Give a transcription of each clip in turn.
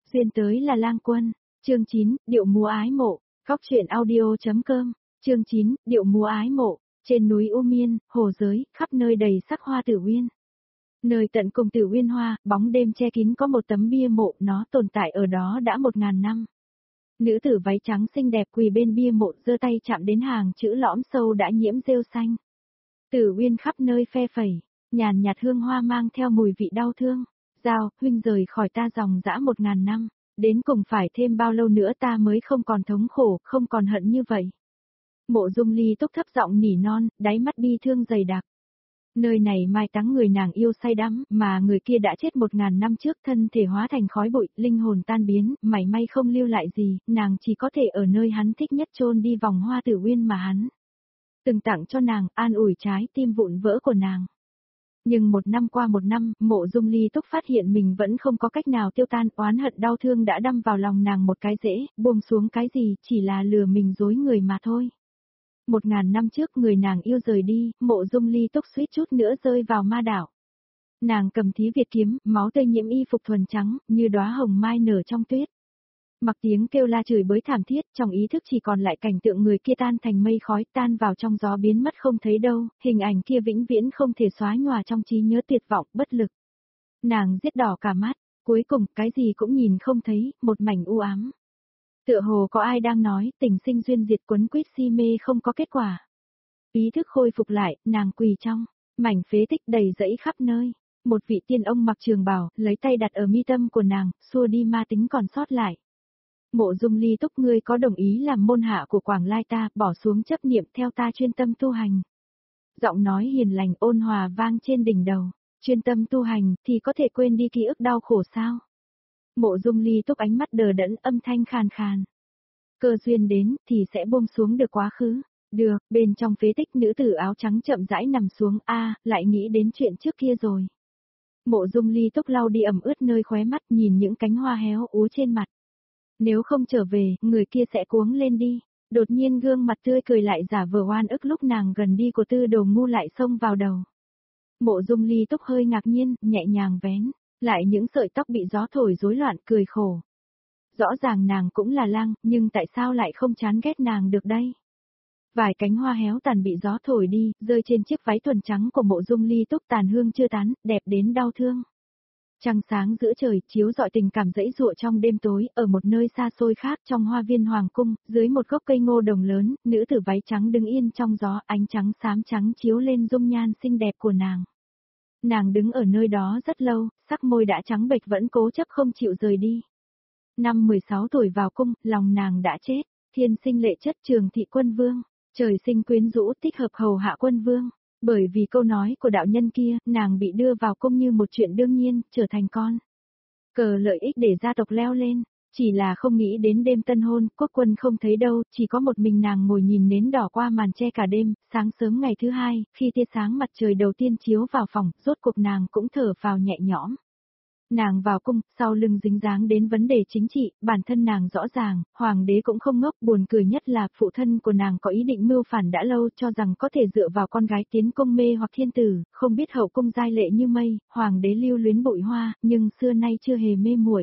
Xuyên tới là lang quân. Chương 9, điệu múa ái mộ. Góc truyện audio.com. Chương 9, điệu múa ái mộ. Trên núi U Miên, hồ giới, khắp nơi đầy sắc hoa tử uyên. Nơi tận cùng tử uyên hoa, bóng đêm che kín có một tấm bia mộ, nó tồn tại ở đó đã 1000 năm. Nữ tử váy trắng xinh đẹp quỳ bên bia mộ, giơ tay chạm đến hàng chữ lõm sâu đã nhiễm rêu xanh. Tử uyên khắp nơi phe phẩy, nhàn nhạt hương hoa mang theo mùi vị đau thương. Giao, huynh rời khỏi ta dòng dã 1000 năm, đến cùng phải thêm bao lâu nữa ta mới không còn thống khổ, không còn hận như vậy. Mộ Dung Ly Túc thấp giọng nỉ non, đáy mắt bi thương dày đặc. Nơi này mai táng người nàng yêu say đắm, mà người kia đã chết 1000 năm trước, thân thể hóa thành khói bụi, linh hồn tan biến, mảy may không lưu lại gì, nàng chỉ có thể ở nơi hắn thích nhất chôn đi vòng hoa tử uyên mà hắn từng tặng cho nàng, an ủi trái tim vụn vỡ của nàng. Nhưng 1 năm qua 1 năm, Mộ Dung Ly Túc phát hiện mình vẫn không có cách nào tiêu tan, oán hận đau thương đã đâm vào lòng nàng một cái rễ, buông xuống cái gì, chỉ là lừa mình dối người mà thôi. 1000 năm trước người nàng yêu rời đi, Mộ Dung Ly Túc suýt chút nữa rơi vào ma đảo. Nàng cầm thí Việt kiếm, máu tươi nhiễm y phục thuần trắng, như đóa hồng mai nở trong tuyết. Mặc tiếng kêu la chửi bới thảm thiết, trong ý thức chỉ còn lại cảnh tượng người kia tan thành mây khói, tan vào trong gió biến mất không thấy đâu, hình ảnh kia vĩnh viễn không thể xóa nhòa trong trí nhớ, tuyệt vọng, bất lực. Nàng giết đỏ cả mắt, cuối cùng cái gì cũng nhìn không thấy, một mảnh u ám. Tựa hồ có ai đang nói, tình sinh duyên diệt, quấn quýt si mê không có kết quả. Ý thức khôi phục lại, nàng quỳ trong mảnh phế tích đầy rẫy khắp nơi. Một vị tiên ông mặc trường bào, lấy tay đặt ở mi tâm của nàng, xua đi ma tính còn sót lại. Mộ Dung Ly Túc, ngươi có đồng ý làm môn hạ của Quảng Lai ta, bỏ xuống chấp niệm theo ta chuyên tâm tu hành. Giọng nói hiền lành ôn hòa vang trên đỉnh đầu, chuyên tâm tu hành thì có thể quên đi ký ức đau khổ sao? Mộ Dung Ly Túc ánh mắt đờ đẫn, âm thanh khàn khàn. Cơ duyên đến thì sẽ buông xuống được quá khứ. Được, bên trong phế tích nữ tử áo trắng chậm rãi nằm xuống, lại nghĩ đến chuyện trước kia rồi. Mộ Dung Ly Túc lau đi ẩm ướt nơi khóe mắt, nhìn những cánh hoa héo úa trên mặt. Nếu không trở về, người kia sẽ cuống lên đi. Đột nhiên gương mặt tươi cười lại giả vờ oan ức lúc nàng gần đi của Tư Đồ Ngu lại xông vào đầu. Mộ Dung Ly Túc hơi ngạc nhiên, nhẹ nhàng vén lại những sợi tóc bị gió thổi rối loạn, cười khổ. Rõ ràng nàng cũng là lang, nhưng tại sao lại không chán ghét nàng được đây? Vài cánh hoa héo tàn bị gió thổi đi, rơi trên chiếc váy thuần trắng của Mộ Dung Ly Túc, tàn hương chưa tán, đẹp đến đau thương. Trăng sáng giữa trời, chiếu rọi tình cảm dãy dụa trong đêm tối, ở một nơi xa xôi khác trong hoa viên hoàng cung, dưới một gốc cây ngô đồng lớn, nữ tử váy trắng đứng yên trong gió, ánh trắng xám trắng chiếu lên dung nhan xinh đẹp của nàng. Nàng đứng ở nơi đó rất lâu, sắc môi đã trắng bệch vẫn cố chấp không chịu rời đi. Năm 16 tuổi vào cung, lòng nàng đã chết, thiên sinh lệ chất Trường Thị Quân Vương, trời sinh quyến rũ thích hợp hầu hạ quân vương. Bởi vì câu nói của đạo nhân kia, nàng bị đưa vào cung như một chuyện đương nhiên, trở thành con cờ lợi ích để gia tộc leo lên. Chỉ là không nghĩ đến đêm tân hôn, Quốc Quân không thấy đâu, chỉ có một mình nàng ngồi nhìn nến đỏ qua màn che cả đêm. Sáng sớm ngày thứ hai, khi tia sáng mặt trời đầu tiên chiếu vào phòng, rốt cuộc nàng cũng thở phào nhẹ nhõm. Nàng vào cung, sau lưng dính dáng đến vấn đề chính trị, bản thân nàng rõ ràng, hoàng đế cũng không ngốc, buồn cười nhất là phụ thân của nàng có ý định mưu phản đã lâu, cho rằng có thể dựa vào con gái tiến cung mê hoặc thiên tử, không biết hậu cung giai lệ như mây, hoàng đế lưu luyến bụi hoa, nhưng xưa nay chưa hề mê muội.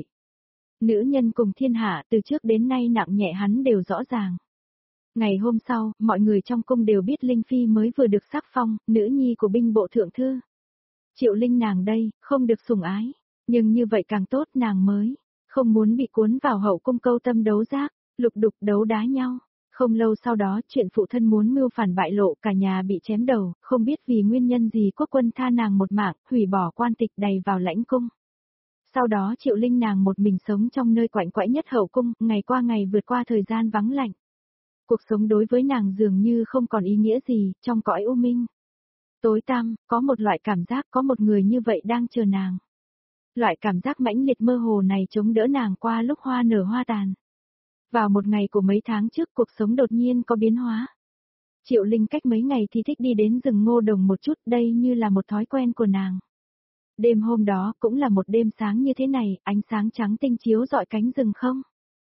Nữ nhân cùng thiên hạ từ trước đến nay nặng nhẹ hắn đều rõ ràng. Ngày hôm sau, mọi người trong cung đều biết Linh Phi mới vừa được sắc phong, nữ nhi của binh bộ thượng thư. Triệu Linh nàng đây, không được sủng ái. Nhưng như vậy càng tốt, nàng mới không muốn bị cuốn vào hậu cung câu tâm đấu giác, lục đục đấu đá nhau. Không lâu sau đó, chuyện phụ thân muốn mưu phản bại lộ, cả nhà bị chém đầu, không biết vì nguyên nhân gì Quốc Quân tha nàng một mạng, hủy bỏ quan tịch đầy vào lãnh cung. Sau đó Triệu Linh nàng một mình sống trong nơi quạnh quẽ nhất hậu cung, ngày qua ngày vượt qua thời gian vắng lạnh. Cuộc sống đối với nàng dường như không còn ý nghĩa gì, trong cõi u minh tối tăm, có một loại cảm giác có một người như vậy đang chờ nàng. Loại cảm giác mãnh liệt mơ hồ này chống đỡ nàng qua lúc hoa nở hoa tàn. Vào một ngày của mấy tháng trước, cuộc sống đột nhiên có biến hóa. Triệu Linh cách mấy ngày thì thích đi đến rừng ngô đồng một chút, đây như là một thói quen của nàng. Đêm hôm đó cũng là một đêm sáng như thế này, ánh sáng trắng tinh chiếu rọi cánh rừng không.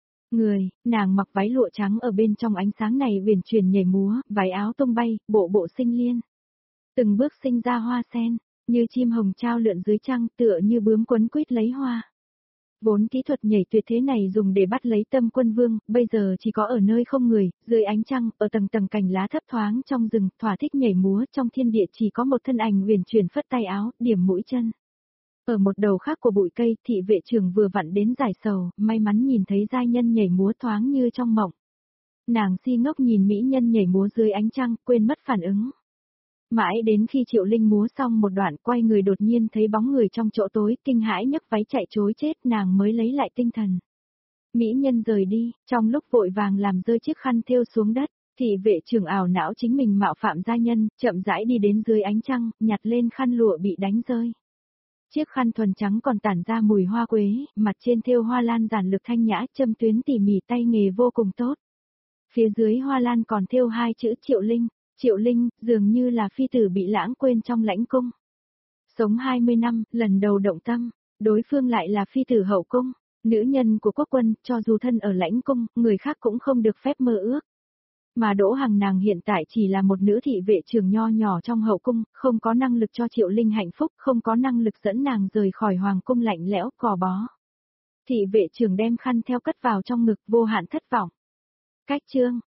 Nàng mặc váy lụa trắng ở bên trong ánh sáng này uyển chuyển nhảy múa, váy áo tung bay, bộ bộ sinh liên. Từng bước sinh ra hoa sen. Như chim hồng trao lượn dưới trăng, tựa như bướm quấn quýt lấy hoa. Vốn kỹ thuật nhảy tuyệt thế này dùng để bắt lấy tâm quân vương, bây giờ chỉ có ở nơi không người, dưới ánh trăng, ở tầng tầng cành lá thấp thoáng trong rừng, thỏa thích nhảy múa, trong thiên địa chỉ có một thân ảnh huyền chuyển phất tay áo, điểm mũi chân. Ở một đầu khác của bụi cây, thị vệ trưởng vừa vặn đến giải sầu, may mắn nhìn thấy giai nhân nhảy múa thoáng như trong mộng. Nàng si ngốc nhìn mỹ nhân nhảy múa dưới ánh trăng, quên mất phản ứng. Mãi đến khi Triệu Linh múa xong một đoạn quay người đột nhiên thấy bóng người trong chỗ tối, kinh hãi nhấc váy chạy trối chết, nàng mới lấy lại tinh thần. Mỹ nhân rời đi, trong lúc vội vàng làm rơi chiếc khăn thêu xuống đất, thị vệ trưởng ảo não chính mình mạo phạm gia nhân, chậm rãi đi đến dưới ánh trăng, nhặt lên khăn lụa bị đánh rơi. Chiếc khăn thuần trắng còn tản ra mùi hoa quế, mặt trên thêu hoa lan giản lược thanh nhã, châm tuyến tỉ mỉ, tay nghề vô cùng tốt. Phía dưới hoa lan còn thêu hai chữ Triệu Linh. Triệu Linh, dường như là phi tử bị lãng quên trong lãnh cung. Sống 20 năm, lần đầu động tâm, đối phương lại là phi tử hậu cung, nữ nhân của quốc quân, cho dù thân ở lãnh cung, người khác cũng không được phép mơ ước. Mà Đỗ Hằng nàng hiện tại chỉ là một nữ thị vệ trưởng nho nhỏ trong hậu cung, không có năng lực cho Triệu Linh hạnh phúc, không có năng lực dẫn nàng rời khỏi hoàng cung lạnh lẽo, cò bó. Thị vệ trưởng đem khăn theo cất vào trong ngực, vô hạn thất vọng. Cách chương